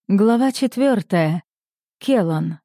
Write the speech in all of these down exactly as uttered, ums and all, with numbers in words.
Глава четвертая. Келлан.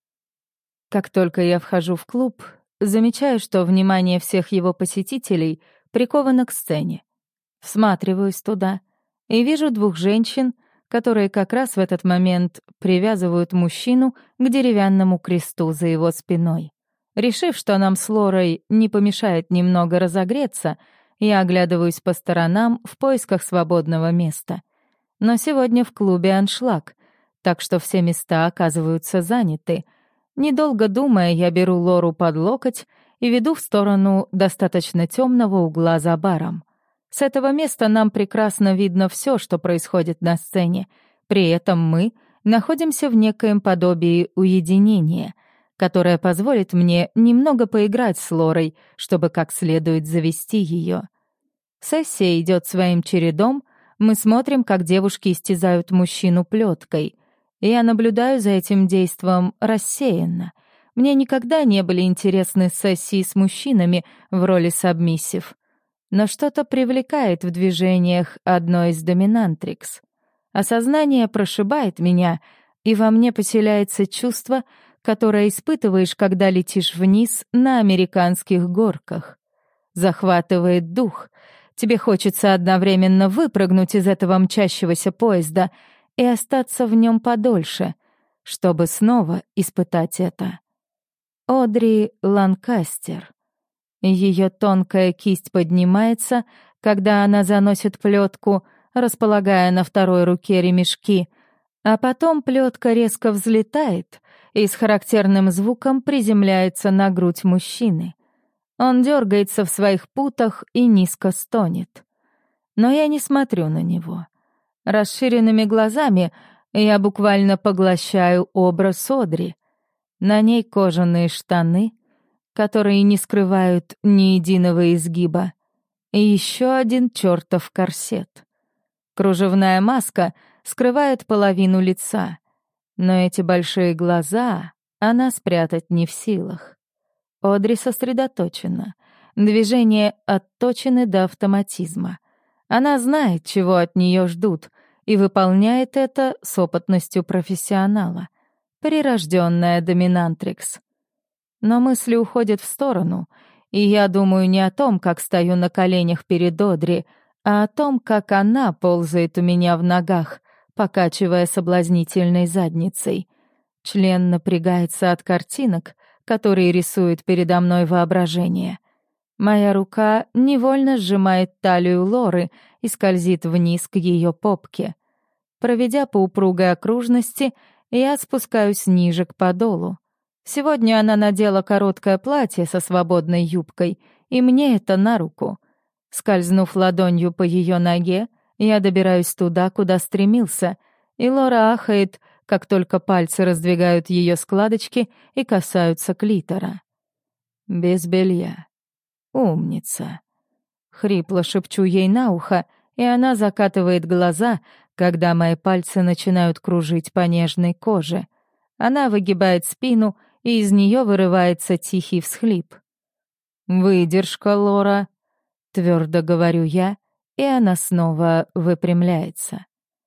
Как только я вхожу в клуб, замечаю, что внимание всех его посетителей приковано к сцене. Всматриваюсь туда и вижу двух женщин, которые как раз в этот момент привязывают мужчину к деревянному кресту за его спиной. Решив, что нам с Лорой не помешает немного разогреться, я оглядываюсь по сторонам в поисках свободного места. Но сегодня в клубе аншлаг, так что все места оказываются заняты. Недолго думая, я беру Лору под локоть и веду в сторону достаточно темного угла за баром. С этого места нам прекрасно видно все, что происходит на сцене. При этом мы находимся в некоем подобии уединения, которое позволит мне немного поиграть с Лорой, чтобы как следует завести ее. Сессия идет своим чередом. Мы смотрим, как девушки истязают мужчину плеткой. Я наблюдаю за этим действом рассеянно. Мне никогда не были интересны сессии с мужчинами в роли сабмиссив. Но что-то привлекает в движениях одной из доминантрикс. Осознание прошибает меня, и во мне поселяется чувство, которое испытываешь, когда летишь вниз на американских горках. Захватывает дух. Тебе хочется одновременно выпрыгнуть из этого мчащегося поезда и остаться в нем подольше, чтобы снова испытать это. Одри Ланкастер. Ее тонкая кисть поднимается, когда она заносит плетку, располагая на второй руке ремешки, а потом плетка резко взлетает и с характерным звуком приземляется на грудь мужчины. Он дергается в своих путах и низко стонет. Но я не смотрю на него. Расширенными глазами я буквально поглощаю образ Одри. На ней кожаные штаны, которые не скрывают ни единого изгиба, и еще один чертов корсет. Кружевная маска скрывает половину лица, но эти большие глаза она спрятать не в силах. Одри сосредоточена. Движения отточены до автоматизма. Она знает, чего от нее ждут, и выполняет это с опытностью профессионала. Прирожденная доминантрикс. Но мысли уходят в сторону, и я думаю не о том, как стою на коленях перед Одри, а о том, как она ползает у меня в ногах, покачивая соблазнительной задницей. Член напрягается от картинок, которые рисует передо мной воображение. Моя рука невольно сжимает талию Лоры и скользит вниз к ее попке. Проведя по упругой окружности, я спускаюсь ниже к подолу. Сегодня она надела короткое платье со свободной юбкой, и мне это на руку. Скользнув ладонью по ее ноге, я добираюсь туда, куда стремился, и Лора ахает, как только пальцы раздвигают ее складочки и касаются клитора. Без белья. Умница. Хрипло шепчу ей на ухо, и она закатывает глаза, когда мои пальцы начинают кружить по нежной коже. Она выгибает спину, и из нее вырывается тихий всхлип. «Выдержка, Лора», — твердо говорю я, и она снова выпрямляется.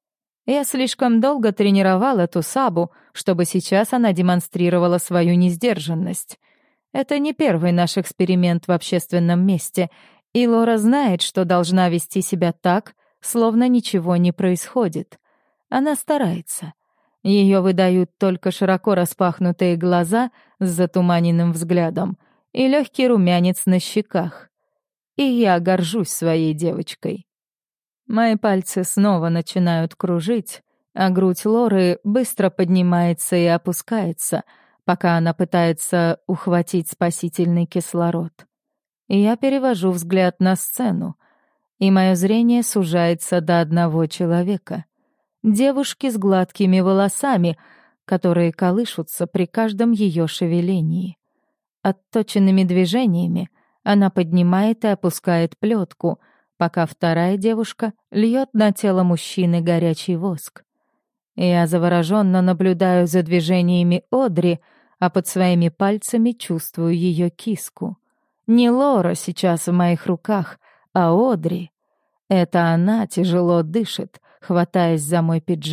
Я слишком долго тренировал эту сабу, чтобы сейчас она демонстрировала свою несдержанность. Это не первый наш эксперимент в общественном месте, и Лора знает, что должна вести себя так, словно ничего не происходит. Она старается. Ее выдают только широко распахнутые глаза с затуманенным взглядом и легкий румянец на щеках. И я горжусь своей девочкой. Мои пальцы снова начинают кружить, а грудь Лоры быстро поднимается и опускается, пока она пытается ухватить спасительный кислород. Я перевожу взгляд на сцену, и мое зрение сужается до одного человека. Девушки с гладкими волосами, которые колышутся при каждом ее шевелении. Отточенными движениями она поднимает и опускает плетку, пока вторая девушка льет на тело мужчины горячий воск. Я завороженно наблюдаю за движениями Одри, а под своими пальцами чувствую ее киску. Не Лора сейчас в моих руках, а Одри. Это она тяжело дышит, хватаясь за мой пиджак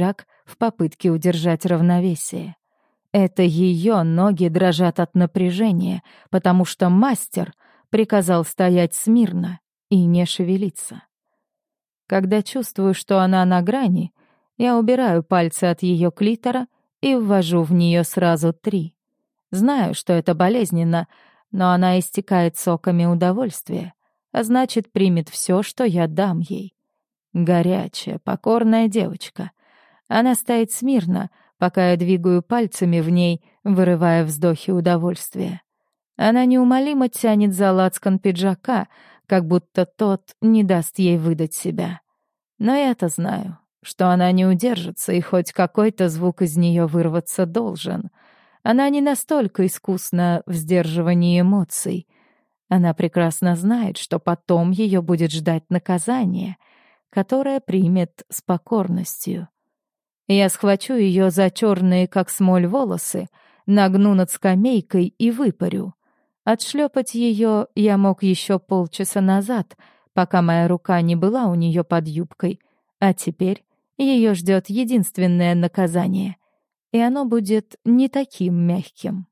в попытке удержать равновесие. Это ее ноги дрожат от напряжения, потому что мастер приказал стоять смирно и не шевелиться. Когда чувствую, что она на грани, я убираю пальцы от ее клитора и ввожу в нее сразу три. Знаю, что это болезненно, но она истекает соками удовольствия, а значит, примет все, что я дам ей. Горячая, покорная девочка. Она стоит смирно, пока я двигаю пальцами в ней, вырывая вздохи удовольствия. Она неумолимо тянет за лацкан пиджака, как будто тот не даст ей выдать себя. Но я-то знаю, что она не удержится, и хоть какой-то звук из нее вырваться должен. Она не настолько искусна в сдерживании эмоций. Она прекрасно знает, что потом ее будет ждать наказание, которое примет с покорностью. Я схвачу ее за черные, как смоль, волосы, нагну над скамейкой и выпарю. Отшлепать ее я мог еще полчаса назад, пока моя рука не была у нее под юбкой, а теперь ее ждет единственное наказание, и оно будет не таким мягким.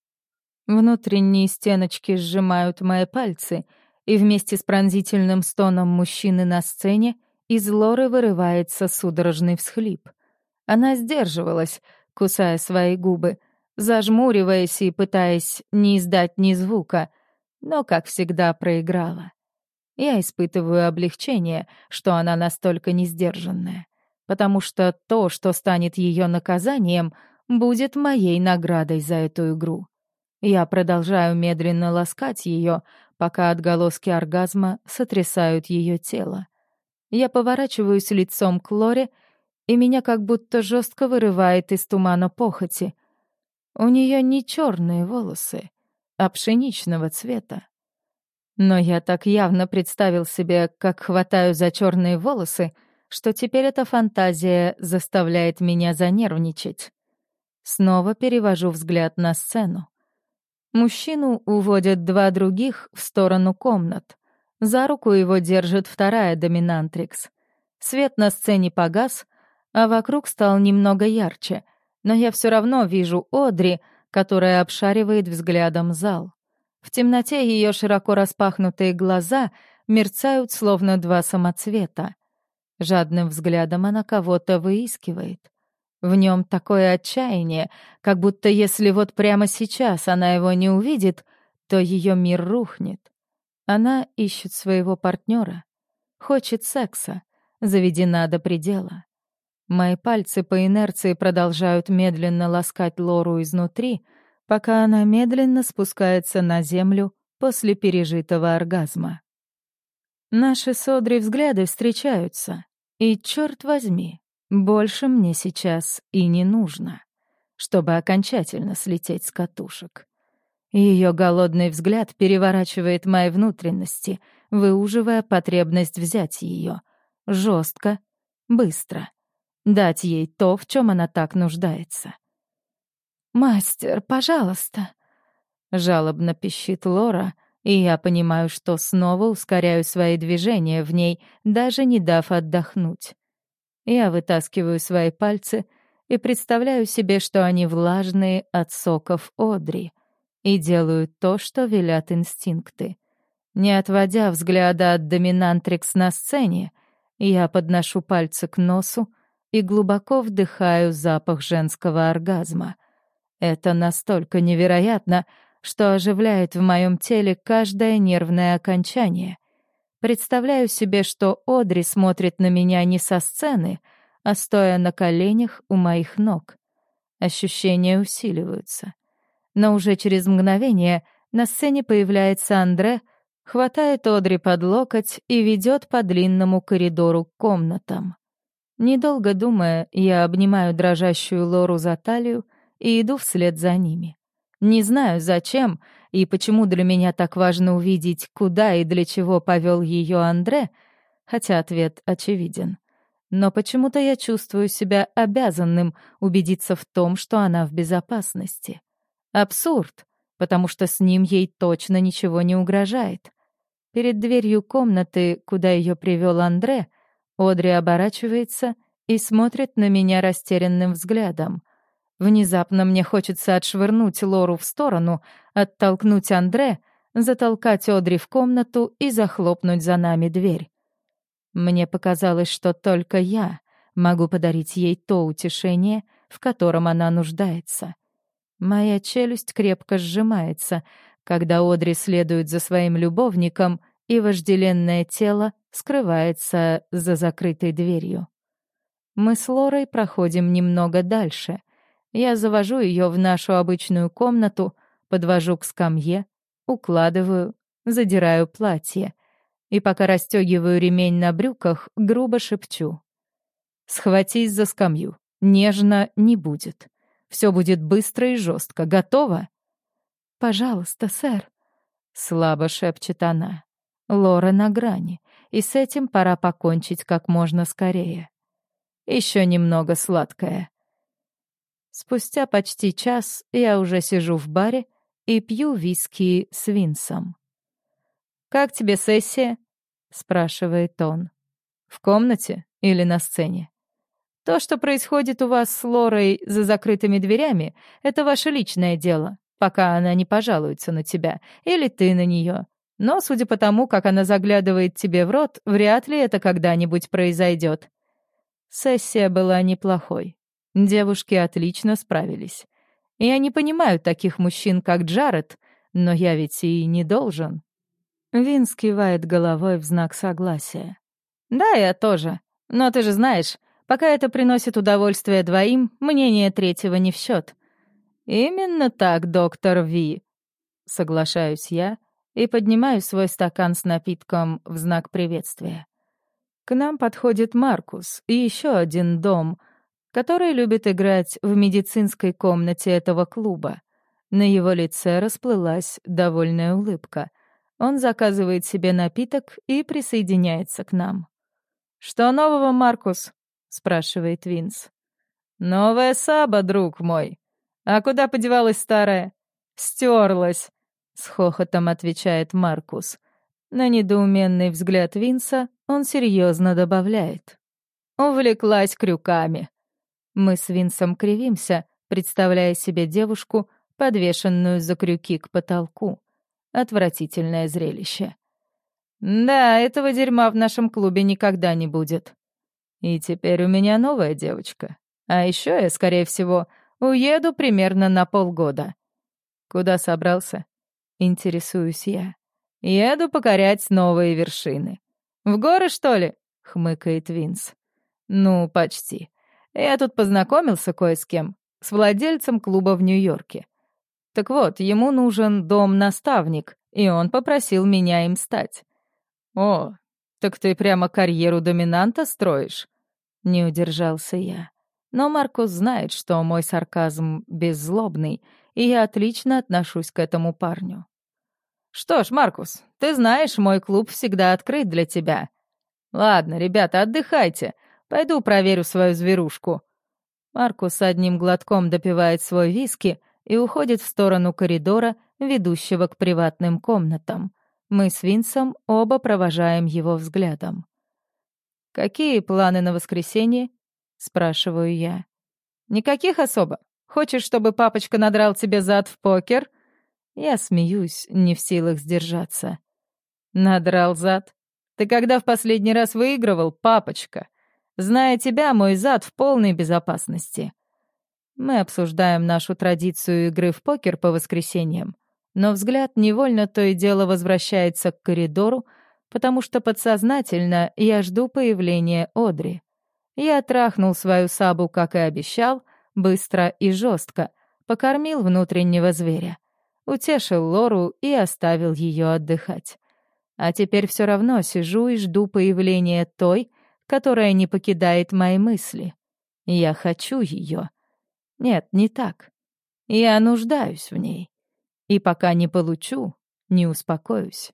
Внутренние стеночки сжимают мои пальцы, и вместе с пронзительным стоном мужчины на сцене из Лоры вырывается судорожный всхлип. Она сдерживалась, кусая свои губы, зажмуриваясь и пытаясь не издать ни звука, но, как всегда, проиграла. Я испытываю облегчение, что она настолько несдержанная, потому что то, что станет ее наказанием, будет моей наградой за эту игру. Я продолжаю медленно ласкать ее, пока отголоски оргазма сотрясают ее тело. Я поворачиваюсь лицом к Лоре, и меня как будто жестко вырывает из тумана похоти. У нее не черные волосы, а пшеничного цвета. Но я так явно представил себе, как хватаю за черные волосы, что теперь эта фантазия заставляет меня занервничать. Снова перевожу взгляд на сцену. Мужчину уводят два других в сторону комнат. За руку его держит вторая доминантрикс. Свет на сцене погас, а вокруг стал немного ярче, но я все равно вижу Одри, которая обшаривает взглядом зал. В темноте ее широко распахнутые глаза мерцают, словно два самоцвета. Жадным взглядом она кого-то выискивает. В нем такое отчаяние, как будто если вот прямо сейчас она его не увидит, то ее мир рухнет. Она ищет своего партнера, хочет секса, заведена до предела. Мои пальцы по инерции продолжают медленно ласкать Лору изнутри, пока она медленно спускается на землю после пережитого оргазма. Наши с Одри взгляды встречаются, и, черт возьми, больше мне сейчас и не нужно, чтобы окончательно слететь с катушек. Ее голодный взгляд переворачивает мои внутренности, выуживая потребность взять ее жестко, быстро, дать ей то, в чем она так нуждается. «Мастер, пожалуйста!» — жалобно пищит Лора, и я понимаю, что снова ускоряю свои движения в ней, даже не дав отдохнуть. Я вытаскиваю свои пальцы и представляю себе, что они влажные от соков Одри, и делаю то, что велят инстинкты. Не отводя взгляда от доминантрикс на сцене, я подношу пальцы к носу и глубоко вдыхаю запах женского оргазма. Это настолько невероятно, что оживляет в моем теле каждое нервное окончание. Представляю себе, что Одри смотрит на меня не со сцены, а стоя на коленях у моих ног. Ощущения усиливаются. Но уже через мгновение на сцене появляется Андре, хватает Одри под локоть и ведет по длинному коридору к комнатам. Недолго думая, я обнимаю дрожащую Лору за талию и иду вслед за ними. Не знаю, зачем и почему для меня так важно увидеть, куда и для чего повел ее Андре, хотя ответ очевиден. Но почему-то я чувствую себя обязанным убедиться в том, что она в безопасности. Абсурд, потому что с ним ей точно ничего не угрожает. Перед дверью комнаты, куда ее привел Андре, Одри оборачивается и смотрит на меня растерянным взглядом. Внезапно мне хочется отшвырнуть Лору в сторону, оттолкнуть Андре, затолкать Одри в комнату и захлопнуть за нами дверь. Мне показалось, что только я могу подарить ей то утешение, в котором она нуждается. Моя челюсть крепко сжимается, когда Одри следует за своим любовником, и вожделенное тело скрывается за закрытой дверью. Мы с Лорой проходим немного дальше. Я завожу ее в нашу обычную комнату, подвожу к скамье, укладываю, задираю платье. И пока расстегиваю ремень на брюках, грубо шепчу: «Схватись за скамью. Нежно не будет. Все будет быстро и жестко. Готова?» «Пожалуйста, сэр», — слабо шепчет она. Лора на грани, и с этим пора покончить как можно скорее. Еще немного сладкое. Спустя почти час я уже сижу в баре и пью виски с Винсом. «Как тебе сессия?» — спрашивает он. «В комнате или на сцене? То, что происходит у вас с Лорой за закрытыми дверями, это ваше личное дело, пока она не пожалуется на тебя, или ты на нее. Но, судя по тому, как она заглядывает тебе в рот, вряд ли это когда-нибудь произойдет». Сессия была неплохой. Девушки отлично справились. Я не понимаю таких мужчин, как Джаред, но я ведь и не должен. Винс кивает головой в знак согласия. «Да, я тоже. Но ты же знаешь, пока это приносит удовольствие двоим, мнение третьего не в счет». «Именно так, доктор Ви», — соглашаюсь я и поднимаю свой стакан с напитком в знак приветствия. К нам подходит Маркус и еще один дом, который любит играть в медицинской комнате этого клуба. На его лице расплылась довольная улыбка. Он заказывает себе напиток и присоединяется к нам. «Что нового, Маркус?» — спрашивает Винс. «Новая Саба, друг мой. А куда подевалась старая?» «Стерлась», — с хохотом отвечает Маркус. На недоуменный взгляд Винса он серьезно добавляет: «Увлеклась крюками». Мы с Винсом кривимся, представляя себе девушку, подвешенную за крюки к потолку. Отвратительное зрелище. Да, этого дерьма в нашем клубе никогда не будет. И теперь у меня новая девочка. А еще я, скорее всего, уеду примерно на полгода. Куда собрался? Интересуюсь я. Еду покорять новые вершины. В горы, что ли? Хмыкает Винс. Ну, почти. Я тут познакомился кое с кем, с владельцем клуба в Нью-Йорке. Так вот, ему нужен дом-наставник, и он попросил меня им стать. «О, так ты прямо карьеру доминанта строишь?» Не удержался я. Но Маркус знает, что мой сарказм беззлобный, и я отлично отношусь к этому парню. «Что ж, Маркус, ты знаешь, мой клуб всегда открыт для тебя. Ладно, ребята, отдыхайте. Пойду проверю свою зверушку». Маркус одним глотком допивает свой виски и уходит в сторону коридора, ведущего к приватным комнатам. Мы с Винсом оба провожаем его взглядом. «Какие планы на воскресенье?» — спрашиваю я. «Никаких особо. Хочешь, чтобы папочка надрал тебе зад в покер?» Я смеюсь, не в силах сдержаться. «Надрал зад? Ты когда в последний раз выигрывал, папочка? Зная тебя, мой зад в полной безопасности». Мы обсуждаем нашу традицию игры в покер по воскресеньям, но взгляд невольно то и дело возвращается к коридору, потому что подсознательно я жду появления Одри. Я трахнул свою Сабу, как и обещал, быстро и жестко, покормил внутреннего зверя, утешил Лору и оставил ее отдыхать. А теперь все равно сижу и жду появления той, которая не покидает мои мысли. Я хочу ее. Нет, не так. Я нуждаюсь в ней. И пока не получу, не успокоюсь.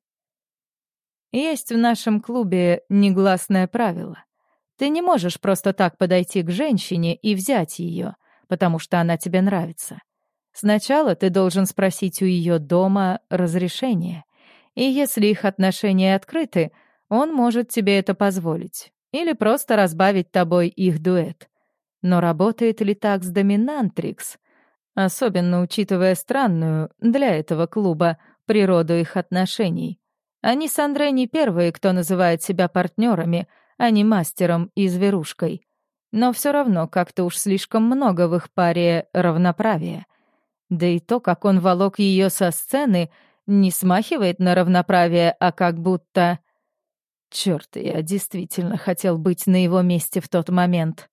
Есть в нашем клубе негласное правило. Ты не можешь просто так подойти к женщине и взять ее, потому что она тебе нравится. Сначала ты должен спросить у ее дома разрешение. И если их отношения открыты, он может тебе это позволить. или просто разбавить тобой их дуэт. Но работает ли так с доминантрикс? Особенно учитывая странную для этого клуба природу их отношений. Они с Андре не первые, кто называет себя партнерами, а не мастером и зверушкой. Но все равно как-то уж слишком много в их паре равноправия. Да и то, как он волок ее со сцены, не смахивает на равноправие, а как будто... Чёрт, я действительно хотел быть на его месте в тот момент.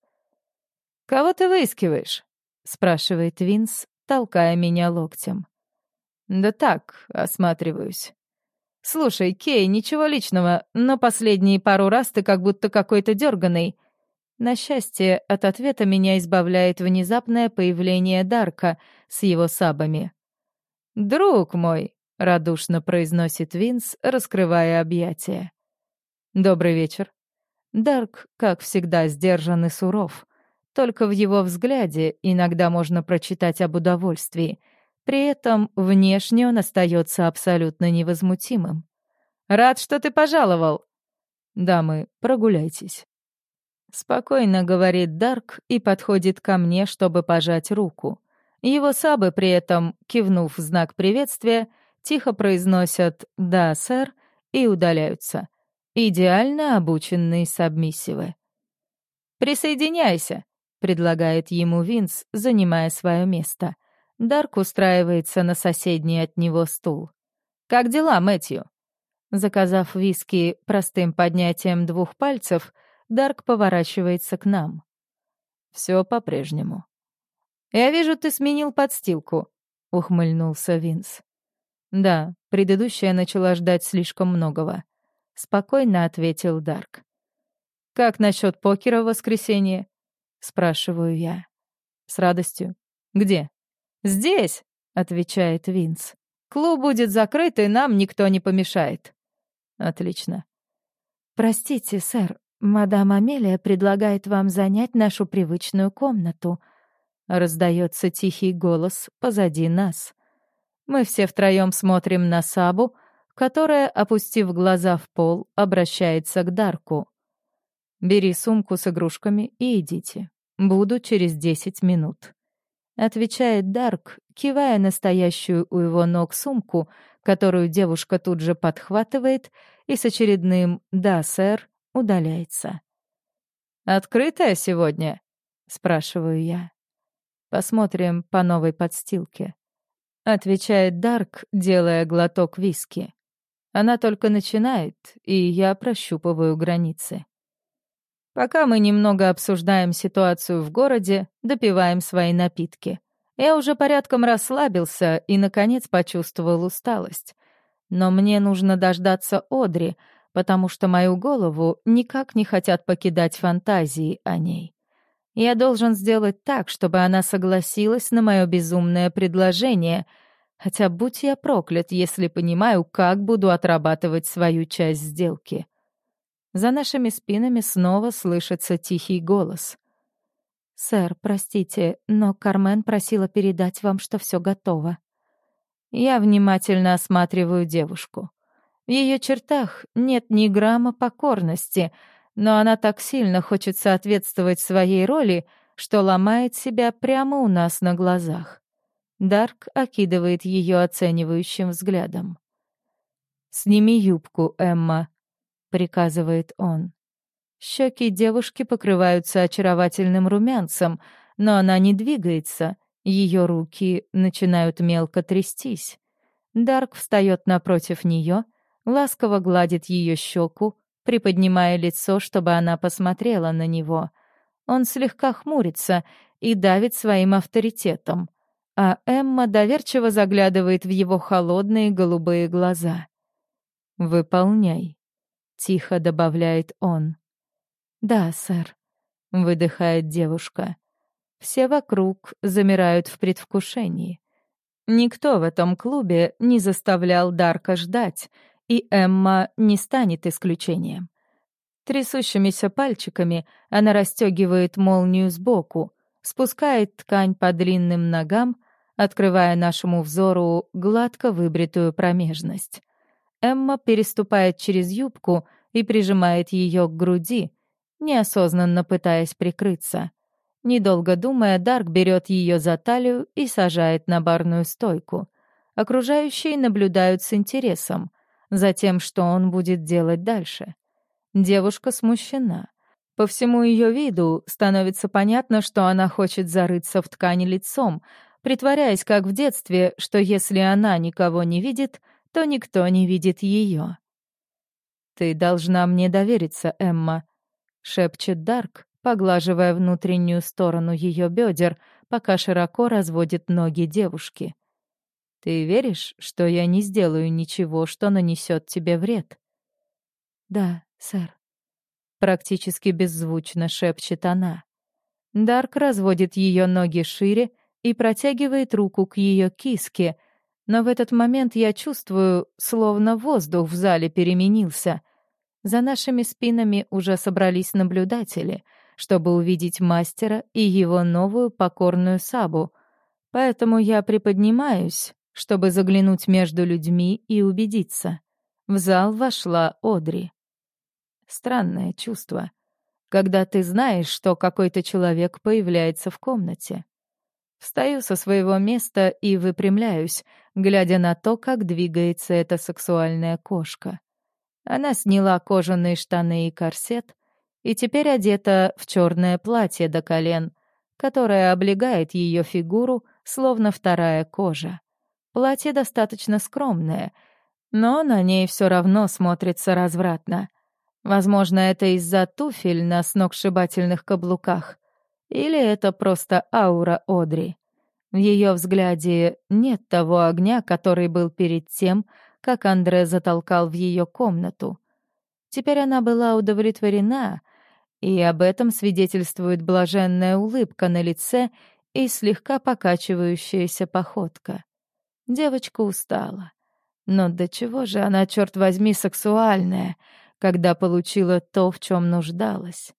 «Кого ты выискиваешь?» — спрашивает Винс, толкая меня локтем. «Да так, осматриваюсь». «Слушай, Кей, ничего личного, но последние пару раз ты как будто какой-то дерганый». На счастье, от ответа меня избавляет внезапное появление Дарка с его сабами. «Друг мой», — радушно произносит Винс, раскрывая объятия. «Добрый вечер». Дарк, как всегда, сдержан и суров. Только в его взгляде иногда можно прочитать об удовольствии. При этом внешне он остается абсолютно невозмутимым. «Рад, что ты пожаловал!» «Дамы, прогуляйтесь». Спокойно говорит Дарк и подходит ко мне, чтобы пожать руку. Его сабы при этом, кивнув в знак приветствия, тихо произносят «да, сэр» и удаляются. Идеально обученные сабмиссивы. «Присоединяйся», — предлагает ему Винс, занимая свое место. Дарк устраивается на соседний от него стул. «Как дела, Мэтью?» Заказав виски простым поднятием двух пальцев, Дарк поворачивается к нам. «Все по-прежнему». «Я вижу, ты сменил подстилку», — ухмыльнулся Винс. «Да, предыдущая начала ждать слишком многого», — спокойно ответил Дарк. «Как насчет покера в воскресенье?» — спрашиваю я. «С радостью». «Где?» «Здесь», — отвечает Винс. «Клуб будет закрыт, и нам никто не помешает». «Отлично». «Простите, сэр, мадам Амелия предлагает вам занять нашу привычную комнату». Раздается тихий голос позади нас. Мы все втроем смотрим на Сабу, которая, опустив глаза в пол, обращается к Дарку. «Бери сумку с игрушками и идите. Буду через десять минут», — отвечает Дарк, кивая на стоящую у его ног сумку, которую девушка тут же подхватывает и с очередным «да, сэр» удаляется. «Открытая сегодня?» — спрашиваю я. «Посмотрим по новой подстилке», — отвечает Дарк, делая глоток виски. Она только начинает, и я прощупываю границы. Пока мы немного обсуждаем ситуацию в городе, допиваем свои напитки. Я уже порядком расслабился и, наконец, почувствовал усталость. Но мне нужно дождаться Одри, потому что мою голову никак не хотят покидать фантазии о ней. Я должен сделать так, чтобы она согласилась на мое безумное предложение, хотя будь я проклят, если понимаю, как буду отрабатывать свою часть сделки. За нашими спинами снова слышится тихий голос. «Сэр, простите, но Кармен просила передать вам, что все готово». Я внимательно осматриваю девушку. В ее чертах нет ни грамма покорности, но она так сильно хочет соответствовать своей роли, что ломает себя прямо у нас на глазах. Дарк окидывает ее оценивающим взглядом. «Сними юбку, Эмма», — приказывает он. Щеки девушки покрываются очаровательным румянцем, но она не двигается, ее руки начинают мелко трястись. Дарк встает напротив нее, ласково гладит ее щеку, приподнимая лицо, чтобы она посмотрела на него. Он слегка хмурится и давит своим авторитетом, а Эмма доверчиво заглядывает в его холодные голубые глаза. «Выполняй», — тихо добавляет он. «Да, сэр», — выдыхает девушка. Все вокруг замирают в предвкушении. Никто в этом клубе не заставлял Дарка ждать, и Эмма не станет исключением. Трясущимися пальчиками она расстегивает молнию сбоку, спускает ткань по длинным ногам, открывая нашему взору гладко выбритую промежность. Эмма переступает через юбку и прижимает ее к груди, неосознанно пытаясь прикрыться. Недолго думая, Дарк берет ее за талию и сажает на барную стойку. Окружающие наблюдают с интересом за тем, что он будет делать дальше. Девушка смущена. По всему ее виду становится понятно, что она хочет зарыться в ткани лицом, притворяясь, как в детстве, что если она никого не видит, то никто не видит ее. «Ты должна мне довериться, Эмма», — шепчет Дарк, поглаживая внутреннюю сторону ее бедер, пока широко разводит ноги девушки. «Ты веришь, что я не сделаю ничего, что нанесет тебе вред?» «Да, сэр», — практически беззвучно шепчет она. Дарк разводит ее ноги шире и протягивает руку к ее киске, но в этот момент я чувствую, словно воздух в зале переменился. За нашими спинами уже собрались наблюдатели, чтобы увидеть мастера и его новую покорную сабу, поэтому я приподнимаюсь, чтобы заглянуть между людьми и убедиться. В зал вошла Одри. Странное чувство, когда ты знаешь, что какой-то человек появляется в комнате. Встаю со своего места и выпрямляюсь, глядя на то, как двигается эта сексуальная кошка. Она сняла кожаные штаны и корсет и теперь одета в черное платье до колен, которое облегает ее фигуру, словно вторая кожа. Платье достаточно скромное, но на ней все равно смотрится развратно. Возможно, это из-за туфель на сногсшибательных каблуках. Или это просто аура Одри. В ее взгляде нет того огня, который был перед тем, как Андре затолкал в ее комнату. Теперь она была удовлетворена, и об этом свидетельствует блаженная улыбка на лице и слегка покачивающаяся походка. Девочка устала. Но до чего же она, черт возьми, сексуальная, когда получила то, в чем нуждалась?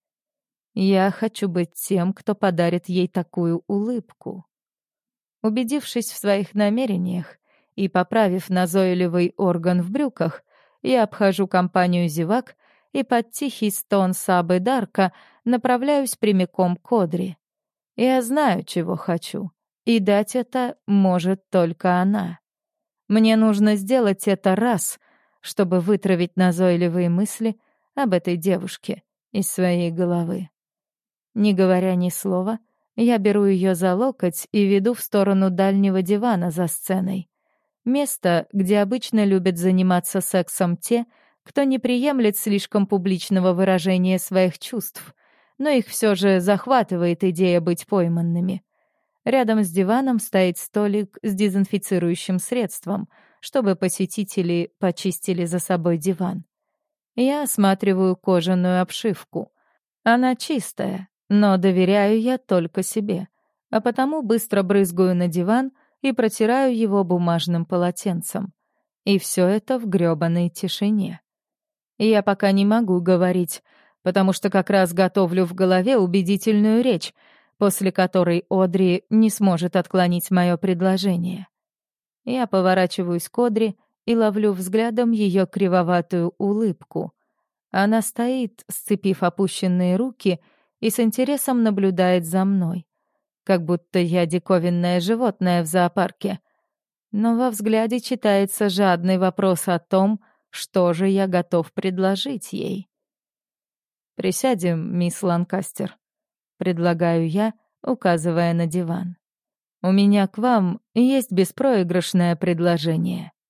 Я хочу быть тем, кто подарит ей такую улыбку. Убедившись в своих намерениях и поправив назойливый орган в брюках, я обхожу компанию зевак и под тихий стон Сабы Дарка направляюсь прямиком к Одри. Я знаю, чего хочу, и дать это может только она. Мне нужно сделать это раз, чтобы вытравить назойливые мысли об этой девушке из своей головы. Не говоря ни слова, я беру ее за локоть и веду в сторону дальнего дивана за сценой. Место, где обычно любят заниматься сексом те, кто не приемлет слишком публичного выражения своих чувств, но их все же захватывает идея быть пойманными. Рядом с диваном стоит столик с дезинфицирующим средством, чтобы посетители почистили за собой диван. Я осматриваю кожаную обшивку. Она чистая, но доверяю я только себе, а потому быстро брызгаю на диван и протираю его бумажным полотенцем. И все это в грёбаной тишине. Я пока не могу говорить, потому что как раз готовлю в голове убедительную речь, после которой Одри не сможет отклонить мое предложение. Я поворачиваюсь к Одри и ловлю взглядом ее кривоватую улыбку. Она стоит, сцепив опущенные руки, и с интересом наблюдает за мной, как будто я диковинное животное в зоопарке. Но во взгляде читается жадный вопрос о том, что же я готов предложить ей. «Присядем, мисс Ланкастер», — предлагаю я, указывая на диван. «У меня к вам есть беспроигрышное предложение».